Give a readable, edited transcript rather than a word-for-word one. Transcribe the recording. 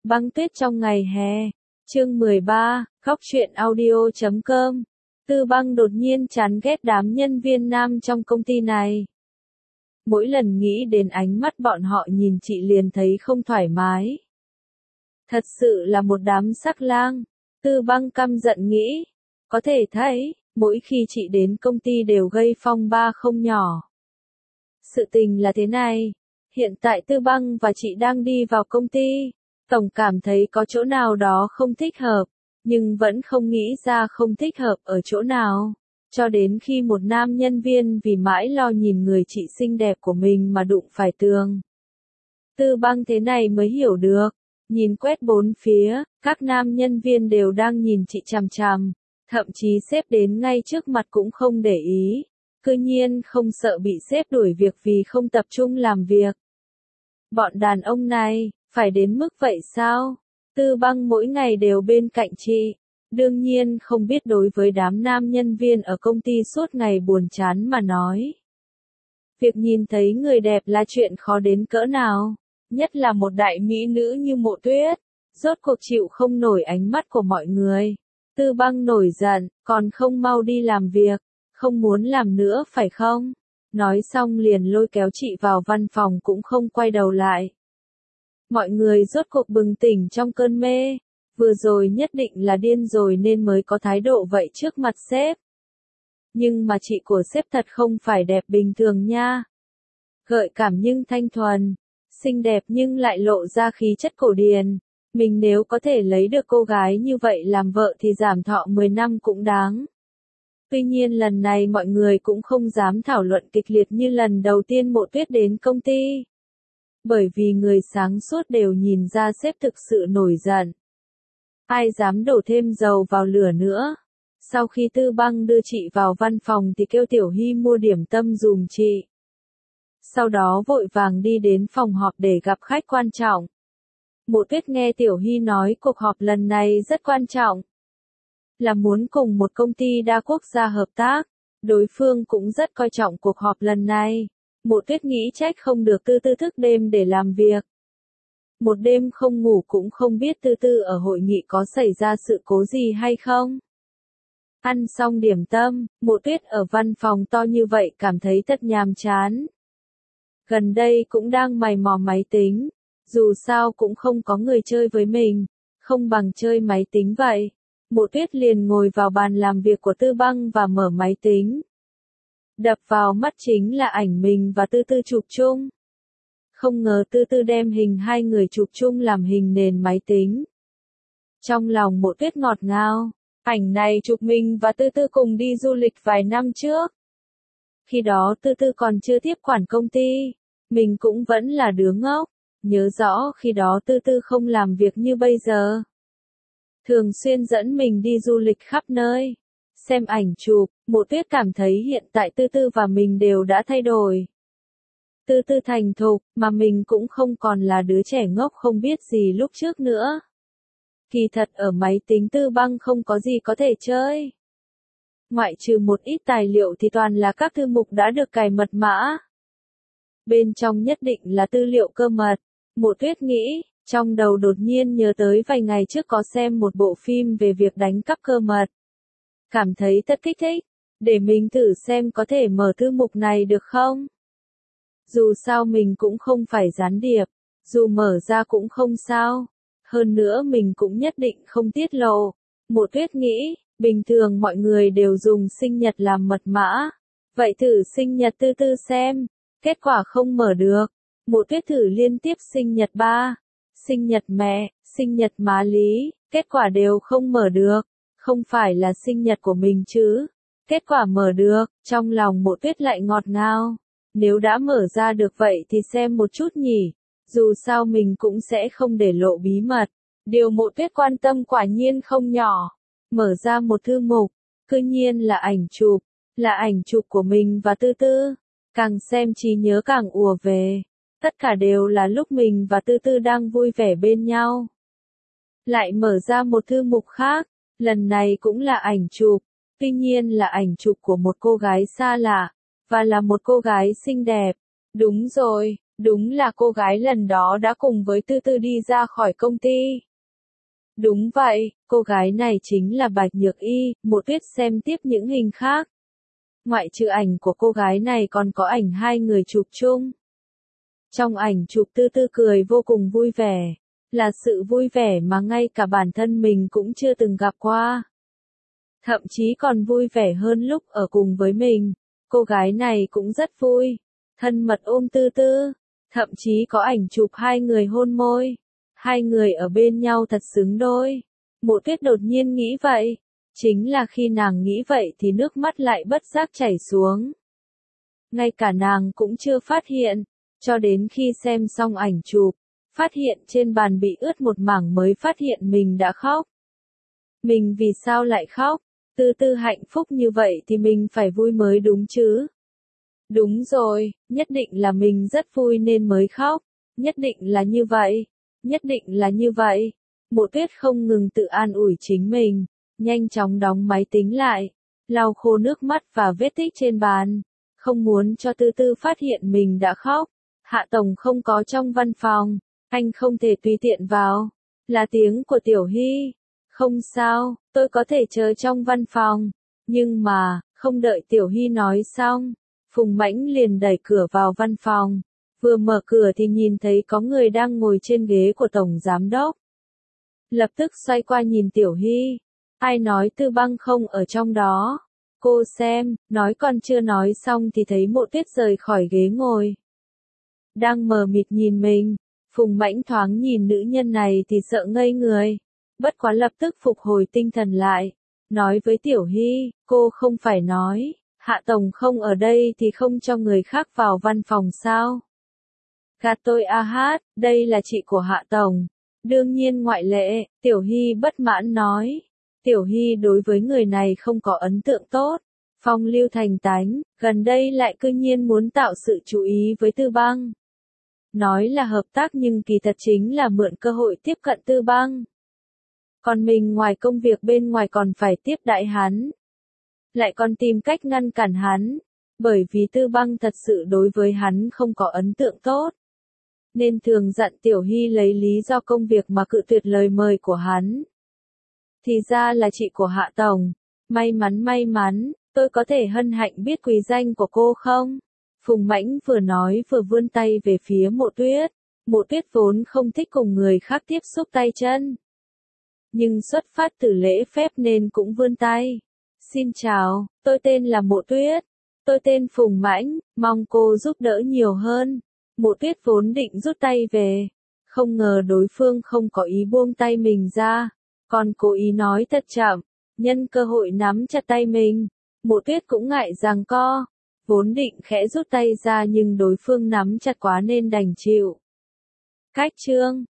Băng tuyết trong ngày hè. Chương 13, Khóc truyện audio.com. Tư Băng đột nhiên chán ghét đám nhân viên nam trong công ty này. Mỗi lần nghĩ đến ánh mắt bọn họ nhìn chị liền thấy không thoải mái. Thật sự là một đám sắc lang. Tư Băng căm giận nghĩ. Có thể thấy, mỗi khi chị đến công ty đều gây phong ba không nhỏ. Sự tình là thế này. Hiện tại Tư Băng và chị đang đi vào công ty. Tổng cảm thấy có chỗ nào đó không thích hợp, nhưng vẫn không nghĩ ra không thích hợp ở chỗ nào. Cho đến khi một nam nhân viên vì mãi lo nhìn người chị xinh đẹp của mình mà đụng phải tường. Tư Băng thế này mới hiểu được. Nhìn quét bốn phía, các nam nhân viên đều đang nhìn chị chằm chằm. Thậm chí sếp đến ngay trước mặt cũng không để ý. Cứ nhiên không sợ bị sếp đuổi việc vì không tập trung làm việc. Bọn đàn ông này, phải đến mức vậy sao? Tư Băng mỗi ngày đều bên cạnh chị. Đương nhiên không biết đối với đám nam nhân viên ở công ty suốt ngày buồn chán mà nói. Việc nhìn thấy người đẹp là chuyện khó đến cỡ nào. Nhất là một đại mỹ nữ như Mộ Tuyết. Rốt cuộc chịu không nổi ánh mắt của mọi người. Tư Băng nổi giận, còn không mau đi làm việc. Không muốn làm nữa phải không? Nói xong liền lôi kéo chị vào văn phòng cũng không quay đầu lại. Mọi người rốt cuộc bừng tỉnh trong cơn mê. Vừa rồi nhất định là điên rồi nên mới có thái độ vậy trước mặt sếp. Nhưng mà chị của sếp thật không phải đẹp bình thường nha. Gợi cảm nhưng thanh thuần. Xinh đẹp nhưng lại lộ ra khí chất cổ điển. Mình nếu có thể lấy được cô gái như vậy làm vợ thì giảm thọ 10 năm cũng đáng. Tuy nhiên lần này mọi người cũng không dám thảo luận kịch liệt như lần đầu tiên Mộ Tuyết đến công ty. Bởi vì người sáng suốt đều nhìn ra sếp thực sự nổi giận. Ai dám đổ thêm dầu vào lửa nữa. Sau khi Tư Băng đưa chị vào văn phòng thì kêu Tiểu Hy mua điểm tâm dùm chị. Sau đó vội vàng đi đến phòng họp để gặp khách quan trọng. Mộ Tuyết nghe Tiểu Hy nói cuộc họp lần này rất quan trọng. Là muốn cùng một công ty đa quốc gia hợp tác. Đối phương cũng rất coi trọng cuộc họp lần này. Mộ Tuyết nghĩ trách không được Tư Tư thức đêm để làm việc. Một đêm không ngủ cũng không biết Tư Tư ở hội nghị có xảy ra sự cố gì hay không. Ăn xong điểm tâm, Mộ Tuyết ở văn phòng to như vậy cảm thấy thật nhàm chán. Gần đây cũng đang mày mò máy tính. Dù sao cũng không có người chơi với mình. Không bằng chơi máy tính vậy. Mộ Tuyết liền ngồi vào bàn làm việc của Tư Băng và mở máy tính. Đập vào mắt chính là ảnh mình và Tư Tư chụp chung. Không ngờ Tư Tư đem hình hai người chụp chung làm hình nền máy tính. Trong lòng Mộ Tuyết ngọt ngào, ảnh này chụp mình và Tư Tư cùng đi du lịch vài năm trước. Khi đó Tư Tư còn chưa tiếp quản công ty, mình cũng vẫn là đứa ngốc, nhớ rõ khi đó Tư Tư không làm việc như bây giờ. Thường xuyên dẫn mình đi du lịch khắp nơi. Xem ảnh chụp, Mộ Tuyết cảm thấy hiện tại Tư Tư và mình đều đã thay đổi. Tư Tư thành thục, mà mình cũng không còn là đứa trẻ ngốc không biết gì lúc trước nữa. Kỳ thật ở máy tính Tư Băng không có gì có thể chơi. Ngoại trừ một ít tài liệu thì toàn là các thư mục đã được cài mật mã. Bên trong nhất định là tư liệu cơ mật. Mộ Tuyết nghĩ, trong đầu đột nhiên nhớ tới vài ngày trước có xem một bộ phim về việc đánh cắp cơ mật. Cảm thấy thật kích thích, để mình thử xem có thể mở thư mục này được không? Dù sao mình cũng không phải gián điệp, dù mở ra cũng không sao. Hơn nữa mình cũng nhất định không tiết lộ. Mộ Tuyết nghĩ, bình thường mọi người đều dùng sinh nhật làm mật mã. Vậy thử sinh nhật Tư Tư xem. Kết quả không mở được. Mộ Tuyết thử liên tiếp sinh nhật ba, sinh nhật mẹ, sinh nhật má Lý. Kết quả đều không mở được. Không phải là sinh nhật của mình chứ. Kết quả mở được, trong lòng Mộ Tuyết lại ngọt ngào. Nếu đã mở ra được vậy thì xem một chút nhỉ. Dù sao mình cũng sẽ không để lộ bí mật. Điều Mộ Tuyết quan tâm quả nhiên không nhỏ. Mở ra một thư mục, cứ nhiên là ảnh chụp. Là ảnh chụp của mình và Tư Tư. Càng xem trí nhớ càng ùa về. Tất cả đều là lúc mình và Tư Tư đang vui vẻ bên nhau. Lại mở ra một thư mục khác. Lần này cũng là ảnh chụp. Tuy nhiên là ảnh chụp của một cô gái xa lạ. Và là một cô gái xinh đẹp. Đúng rồi, Đúng là cô gái lần đó đã cùng với Tư Tư đi ra khỏi công ty. Đúng vậy, cô gái này chính là Bạch Nhược Y. Mộ Tuyết xem tiếp những hình khác. Ngoại trừ ảnh của cô gái này còn có ảnh hai người chụp chung. Trong ảnh chụp Tư Tư cười vô cùng vui vẻ. Là sự vui vẻ mà ngay cả bản thân mình cũng chưa từng gặp qua. Thậm chí còn vui vẻ hơn lúc ở cùng với mình. Cô gái này cũng rất vui. Thân mật ôm Tư Tư. Thậm chí có ảnh chụp hai người hôn môi. Hai người ở bên nhau thật xứng đôi. Mộ Tuyết đột nhiên nghĩ vậy. Chính là khi nàng nghĩ vậy thì nước mắt lại bất giác chảy xuống. Ngay cả nàng cũng chưa phát hiện. Cho đến khi xem xong ảnh chụp, phát hiện trên bàn bị ướt một mảng mới phát hiện mình đã khóc. Mình vì sao lại khóc? Tư Tư hạnh phúc như vậy thì mình phải vui mới đúng chứ. Đúng rồi, nhất định là mình rất vui nên mới khóc. Nhất định là như vậy. Nhất định là như vậy. Mộ Tuyết không ngừng tự an ủi chính mình. Nhanh chóng đóng máy tính lại. Lau khô nước mắt và vết tích trên bàn. Không muốn cho Tư Tư phát hiện mình đã khóc. Hạ Tổng không có trong văn phòng. Anh không thể tùy tiện vào. Là tiếng của Tiểu Hy. Không sao, tôi có thể chờ trong văn phòng. Nhưng mà, không đợi Tiểu Hy nói xong. Phùng Mãnh liền đẩy cửa vào văn phòng. Vừa mở cửa thì nhìn thấy có người đang ngồi trên ghế của Tổng Giám Đốc. Lập tức xoay qua nhìn Tiểu Hy. Ai nói Tư Băng không ở trong đó? Cô xem, nói còn chưa nói xong thì thấy Mộ Tuyết rời khỏi ghế ngồi. Đang mờ mịt nhìn mình. Phùng Mãnh thoáng nhìn nữ nhân này thì sợ ngây người. Bất quá lập tức phục hồi tinh thần lại. Nói với Tiểu Hy, cô không phải nói, Hạ Tổng không ở đây thì không cho người khác vào văn phòng sao? Gạt tôi a hát, đây là chị của Hạ Tổng. Đương nhiên ngoại lệ, Tiểu Hy bất mãn nói. Tiểu Hy đối với người này không có ấn tượng tốt. Phong lưu thành tánh, gần đây lại cư nhiên muốn tạo sự chú ý với Tư Băng. Nói là hợp tác nhưng kỳ thật chính là mượn cơ hội tiếp cận Tư Băng. Còn mình ngoài công việc bên ngoài còn phải tiếp đãi hắn. Lại còn tìm cách ngăn cản hắn. Bởi vì Tư Băng thật sự đối với hắn không có ấn tượng tốt. Nên thường dặn Tiểu Hy lấy lý do công việc mà cự tuyệt lời mời của hắn. Thì ra là chị của Hạ Tổng. May mắn, tôi có thể hân hạnh biết quý danh của cô không? Phùng Mãnh vừa nói vừa vươn tay về phía Mộ Tuyết. Mộ Tuyết vốn không thích cùng người khác tiếp xúc tay chân. Nhưng xuất phát từ lễ phép nên cũng vươn tay. Xin chào, tôi tên là Mộ Tuyết. Tôi tên Phùng Mãnh, mong cô giúp đỡ nhiều hơn. Mộ Tuyết vốn định rút tay về. Không ngờ đối phương không có ý buông tay mình ra. Còn cố ý nói thật chậm. Nhân cơ hội nắm chặt tay mình. Mộ Tuyết cũng ngại giằng co. Vốn định khẽ rút tay ra nhưng đối phương nắm chặt quá nên đành chịu. Cách chương